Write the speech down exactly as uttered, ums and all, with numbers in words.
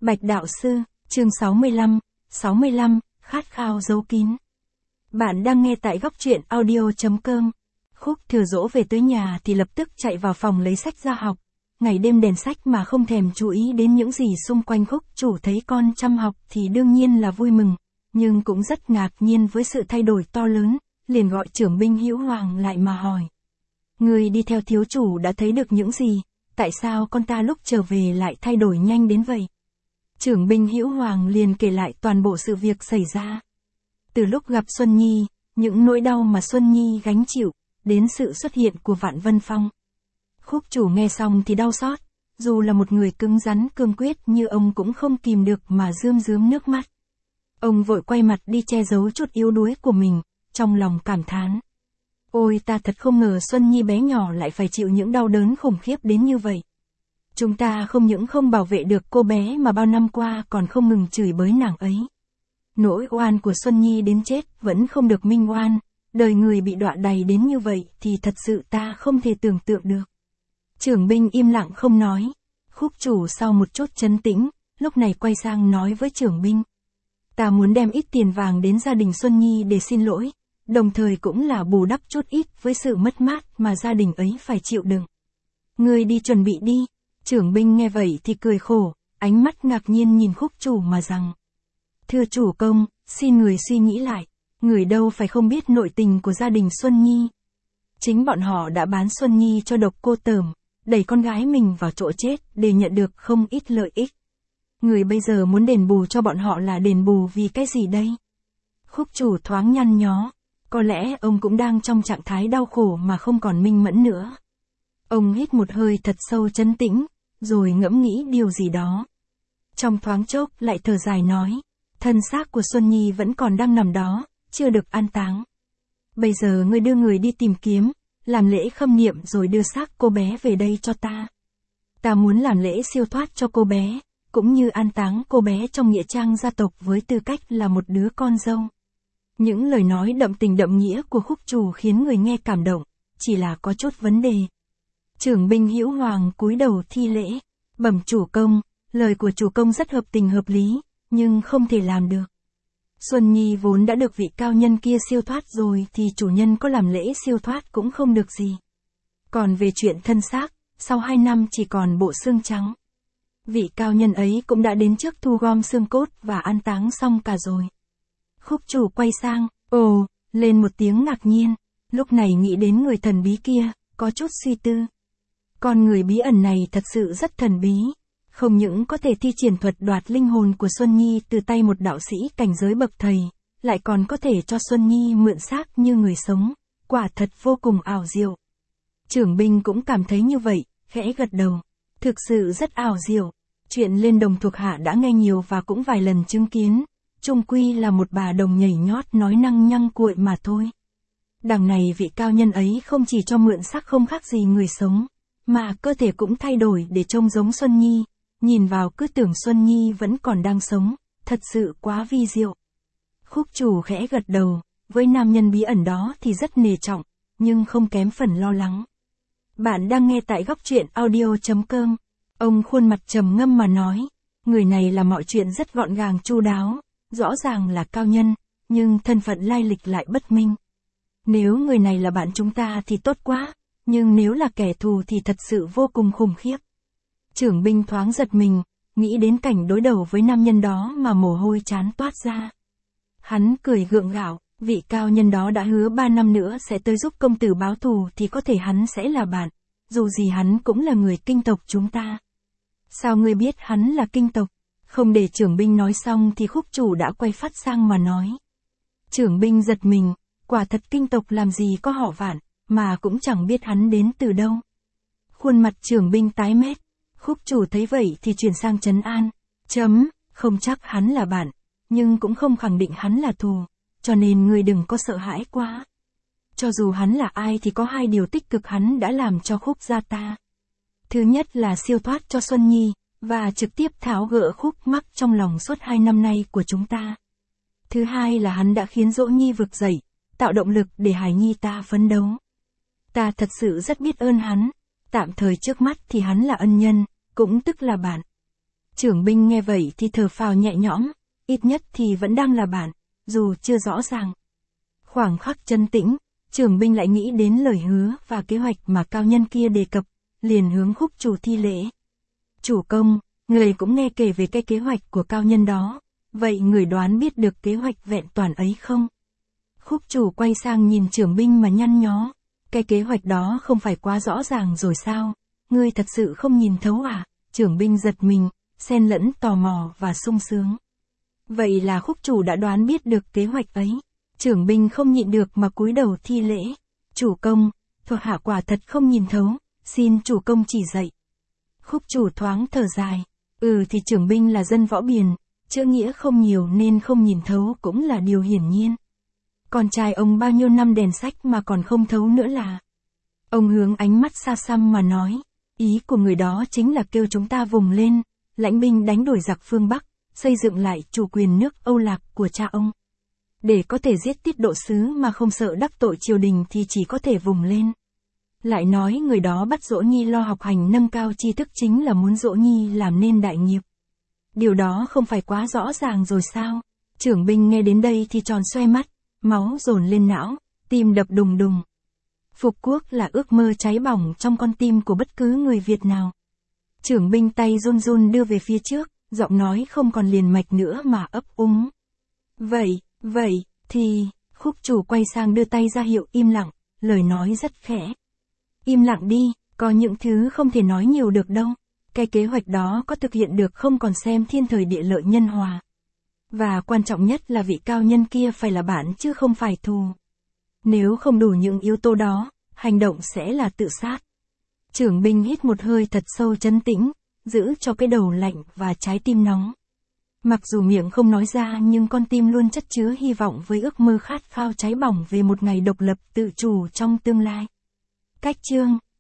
Bạch Đạo Sư, chương sáu mươi lăm, sáu mươi lăm, khát khao giấu kín. Bạn đang nghe tại góc truyện audio.com. Khúc Thừa dỗ về tới nhà thì lập tức chạy vào phòng lấy sách ra học. Ngày đêm đèn sách mà không thèm chú ý đến những gì xung quanh. Khúc chủ thấy con chăm học thì đương nhiên là vui mừng, nhưng cũng rất ngạc nhiên với sự thay đổi to lớn, liền gọi trưởng binh Hữu Hoàng lại mà hỏi. Người đi theo thiếu chủ đã thấy được những gì, tại sao con ta lúc trở về lại thay đổi nhanh đến vậy? Trưởng binh Hữu Hoàng liền kể lại toàn bộ sự việc xảy ra. Từ lúc gặp Xuân Nhi, những nỗi đau mà Xuân Nhi gánh chịu, đến sự xuất hiện của Vạn Vân Phong. Khúc chủ nghe xong thì đau xót, dù là một người cứng rắn cương quyết như ông cũng không kìm được mà rơm rớm nước mắt. Ông vội quay mặt đi che giấu chút yếu đuối của mình, trong lòng cảm thán. Ôi ta thật không ngờ Xuân Nhi bé nhỏ lại phải chịu những đau đớn khủng khiếp đến như vậy. Chúng ta không những không bảo vệ được cô bé mà bao năm qua còn không ngừng chửi bới nàng ấy. Nỗi oan của Xuân Nhi đến chết vẫn không được minh oan, đời người bị đọa đầy đến như vậy thì thật sự ta không thể tưởng tượng được. Trưởng binh im lặng không nói. Khúc chủ sau một chút trấn tĩnh, lúc này quay sang nói với trưởng binh. Ta muốn đem ít tiền vàng đến gia đình Xuân Nhi để xin lỗi, đồng thời cũng là bù đắp chút ít với sự mất mát mà gia đình ấy phải chịu đựng. Người đi chuẩn bị đi. Trưởng binh nghe vậy thì cười khổ, ánh mắt ngạc nhiên nhìn khúc chủ mà rằng. Thưa chủ công, xin người suy nghĩ lại, người đâu phải không biết nội tình của gia đình Xuân Nhi. Chính bọn họ đã bán Xuân Nhi cho Độc Cô Tởm, đẩy con gái mình vào chỗ chết để nhận được không ít lợi ích. Người bây giờ muốn đền bù cho bọn họ là đền bù vì cái gì đây? Khúc chủ thoáng nhăn nhó, có lẽ ông cũng đang trong trạng thái đau khổ mà không còn minh mẫn nữa. Ông hít một hơi thật sâu trấn tĩnh, rồi ngẫm nghĩ điều gì đó. Trong thoáng chốc lại thở dài nói, thân xác của Xuân Nhi vẫn còn đang nằm đó, chưa được an táng. Bây giờ ngươi đưa người đi tìm kiếm, làm lễ khâm niệm rồi đưa xác cô bé về đây cho ta. Ta muốn làm lễ siêu thoát cho cô bé, cũng như an táng cô bé trong nghĩa trang gia tộc với tư cách là một đứa con dâu. Những lời nói đậm tình đậm nghĩa của khúc chủ khiến người nghe cảm động, chỉ là có chút vấn đề. Trưởng binh Hữu Hoàng cúi đầu thi lễ, bẩm chủ công, lời của chủ công rất hợp tình hợp lý, nhưng không thể làm được. Xuân Nhi vốn đã được vị cao nhân kia siêu thoát rồi thì chủ nhân có làm lễ siêu thoát cũng không được gì. Còn về chuyện thân xác, sau hai năm chỉ còn bộ xương trắng. Vị cao nhân ấy cũng đã đến trước thu gom xương cốt và an táng xong cả rồi. Khúc chủ quay sang, ồ, lên một tiếng ngạc nhiên, lúc này nghĩ đến người thần bí kia, có chút suy tư. Con người bí ẩn này thật sự rất thần bí, không những có thể thi triển thuật đoạt linh hồn của Xuân Nhi từ tay một đạo sĩ cảnh giới bậc thầy, lại còn có thể cho Xuân Nhi mượn xác như người sống, quả thật vô cùng ảo diệu. Trưởng binh cũng cảm thấy như vậy, khẽ gật đầu, thực sự rất ảo diệu, chuyện lên đồng thuộc hạ đã nghe nhiều và cũng vài lần chứng kiến, chung quy là một bà đồng nhảy nhót nói năng nhăng cuội mà thôi. Đằng này vị cao nhân ấy không chỉ cho mượn xác không khác gì người sống, mà cơ thể cũng thay đổi để trông giống Xuân Nhi, nhìn vào cứ tưởng Xuân Nhi vẫn còn đang sống, thật sự quá vi diệu. Khúc chủ khẽ gật đầu, với nam nhân bí ẩn đó thì rất nề trọng, nhưng không kém phần lo lắng. Bạn đang nghe tại góc truyện audio.com, ông khuôn mặt trầm ngâm mà nói, người này là mọi chuyện rất gọn gàng chu đáo, rõ ràng là cao nhân, nhưng thân phận lai lịch lại bất minh. Nếu người này là bạn chúng ta thì tốt quá, nhưng nếu là kẻ thù thì thật sự vô cùng khủng khiếp. Trưởng binh thoáng giật mình, nghĩ đến cảnh đối đầu với nam nhân đó mà mồ hôi trán toát ra. Hắn cười gượng gạo, vị cao nhân đó đã hứa ba năm nữa sẽ tới giúp công tử báo thù thì có thể hắn sẽ là bạn, dù gì hắn cũng là người kinh tộc chúng ta. Sao ngươi biết hắn là kinh tộc? Không để trưởng binh nói xong thì khúc chủ đã quay phát sang mà nói. Trưởng binh giật mình, quả thật kinh tộc làm gì có họ Vạn, mà cũng chẳng biết hắn đến từ đâu. Khuôn mặt trưởng binh tái mét, khúc chủ thấy vậy thì chuyển sang trấn an. Chấm, không chắc hắn là bạn, nhưng cũng không khẳng định hắn là thù, cho nên ngươi đừng có sợ hãi quá. Cho dù hắn là ai thì có hai điều tích cực hắn đã làm cho khúc gia ta. Thứ nhất là siêu thoát cho Xuân Nhi, và trực tiếp tháo gỡ khúc mắc trong lòng suốt hai năm nay của chúng ta. Thứ hai là hắn đã khiến Dỗ Nhi vực dậy, tạo động lực để Hải Nhi ta phấn đấu. Ta thật sự rất biết ơn hắn, tạm thời trước mắt thì hắn là ân nhân, cũng tức là bạn. Trưởng binh nghe vậy thì thở phào nhẹ nhõm, ít nhất thì vẫn đang là bạn, dù chưa rõ ràng. Khoảng khắc chân tĩnh, trưởng binh lại nghĩ đến lời hứa và kế hoạch mà cao nhân kia đề cập, liền hướng khúc chủ thi lễ. Chủ công, người cũng nghe kể về cái kế hoạch của cao nhân đó, vậy người đoán biết được kế hoạch vẹn toàn ấy không? Khúc chủ quay sang nhìn trưởng binh mà nhăn nhó, cái kế hoạch đó không phải quá rõ ràng rồi sao, ngươi thật sự không nhìn thấu à? Trưởng binh giật mình, xen lẫn tò mò và sung sướng. Vậy là khúc chủ đã đoán biết được kế hoạch ấy. Trưởng binh không nhịn được mà cúi đầu thi lễ. Chủ công, thuộc hạ quả thật không nhìn thấu, xin chủ công chỉ dạy. Khúc chủ thoáng thở dài. Ừ thì trưởng binh là dân võ biền, chữ nghĩa không nhiều nên không nhìn thấu cũng là điều hiển nhiên. Con trai ông bao nhiêu năm đèn sách mà còn không thấu nữa là. Ông hướng ánh mắt xa xăm mà nói. Ý của người đó chính là kêu chúng ta vùng lên, lãnh binh đánh đuổi giặc phương Bắc, xây dựng lại chủ quyền nước Âu Lạc của cha ông. Để có thể giết Tiết Độ Sứ mà không sợ đắc tội triều đình thì chỉ có thể vùng lên. Lại nói người đó bắt Dỗ Nhi lo học hành nâng cao tri thức chính là muốn Dỗ Nhi làm nên đại nghiệp. Điều đó không phải quá rõ ràng rồi sao? Trưởng binh nghe đến đây thì tròn xoe mắt, máu dồn lên não, tim đập đùng đùng. Phục quốc là ước mơ cháy bỏng trong con tim của bất cứ người Việt nào. Trưởng binh tay run run đưa về phía trước, giọng nói không còn liền mạch nữa mà ấp úng. Vậy, vậy, thì, khúc chủ quay sang đưa tay ra hiệu im lặng, lời nói rất khẽ. Im lặng đi, có những thứ không thể nói nhiều được đâu. Cái kế hoạch đó có thực hiện được không còn xem thiên thời địa lợi nhân hòa. Và quan trọng nhất là vị cao nhân kia phải là bạn chứ không phải thù. Nếu không đủ những yếu tố đó, hành động sẽ là tự sát. Trưởng binh hít một hơi thật sâu trấn tĩnh, giữ cho cái đầu lạnh và trái tim nóng. Mặc dù miệng không nói ra nhưng con tim luôn chất chứa hy vọng với ước mơ khát khao cháy bỏng về một ngày độc lập tự chủ trong tương lai. Cách chương